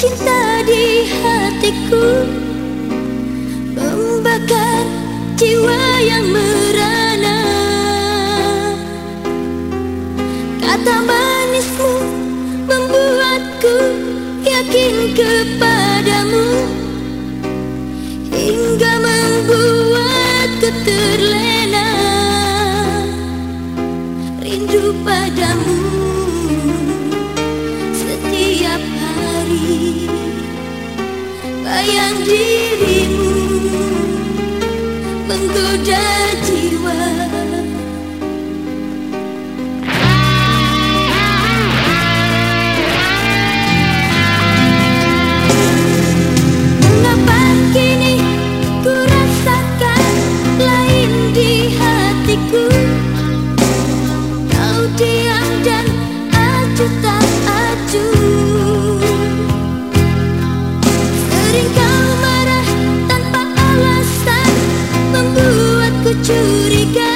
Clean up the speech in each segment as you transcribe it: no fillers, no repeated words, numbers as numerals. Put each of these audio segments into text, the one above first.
cinta di hatiku, membakar jiwa yang merana. Kata manismu membuatku yakin kepadamu, hingga membuatku terlena rindu padamu. Setiap hari bayang dirimu menggoda jiwa. Mengapa kini ku rasakan lain di hatiku? Kau diam dan acuh tak acuh. Sering kau marah tanpa alasan, membuatku curiga.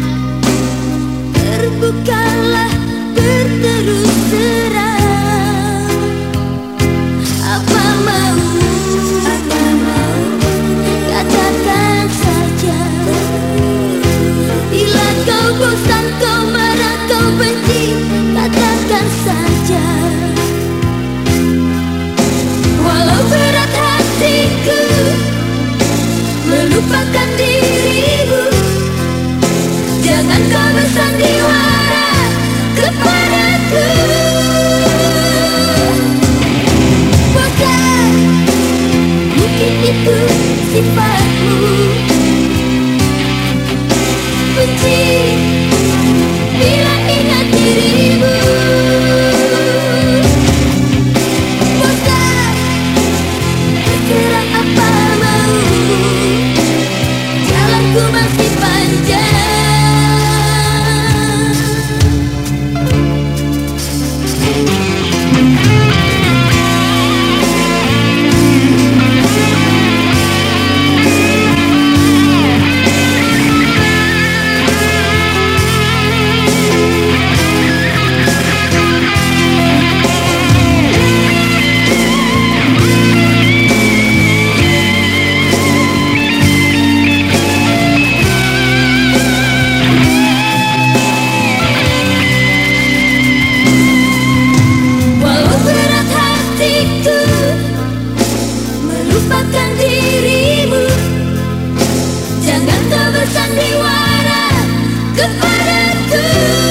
Terbukalah berterus terang. Apa mau, katakan saja. Bila kau bosan, kau marah, kau benci, katakan saja. Walau berat hatiku melupakan dirimu, jangan kau bersandiwara kepadaku. Bosan, mungkin itu sifatmu. Benci bila ingat dirimu. Bosan, terserah apa maumu, jalanku masih panjang. Walau berat hatiku melupakan dirimu, jangan kau bersandiwara kepadaku.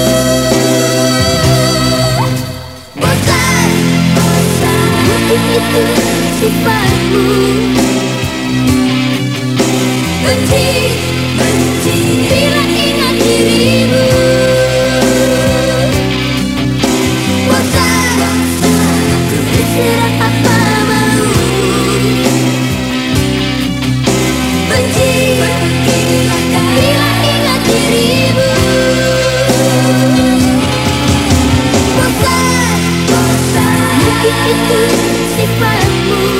Bosan, mungkin itu sifatmu. Benci bila ingat dirimu. Bosan, terserah apa maumu. Benci bila ingat dirimu. Bosan, mungkin itu sifatmu.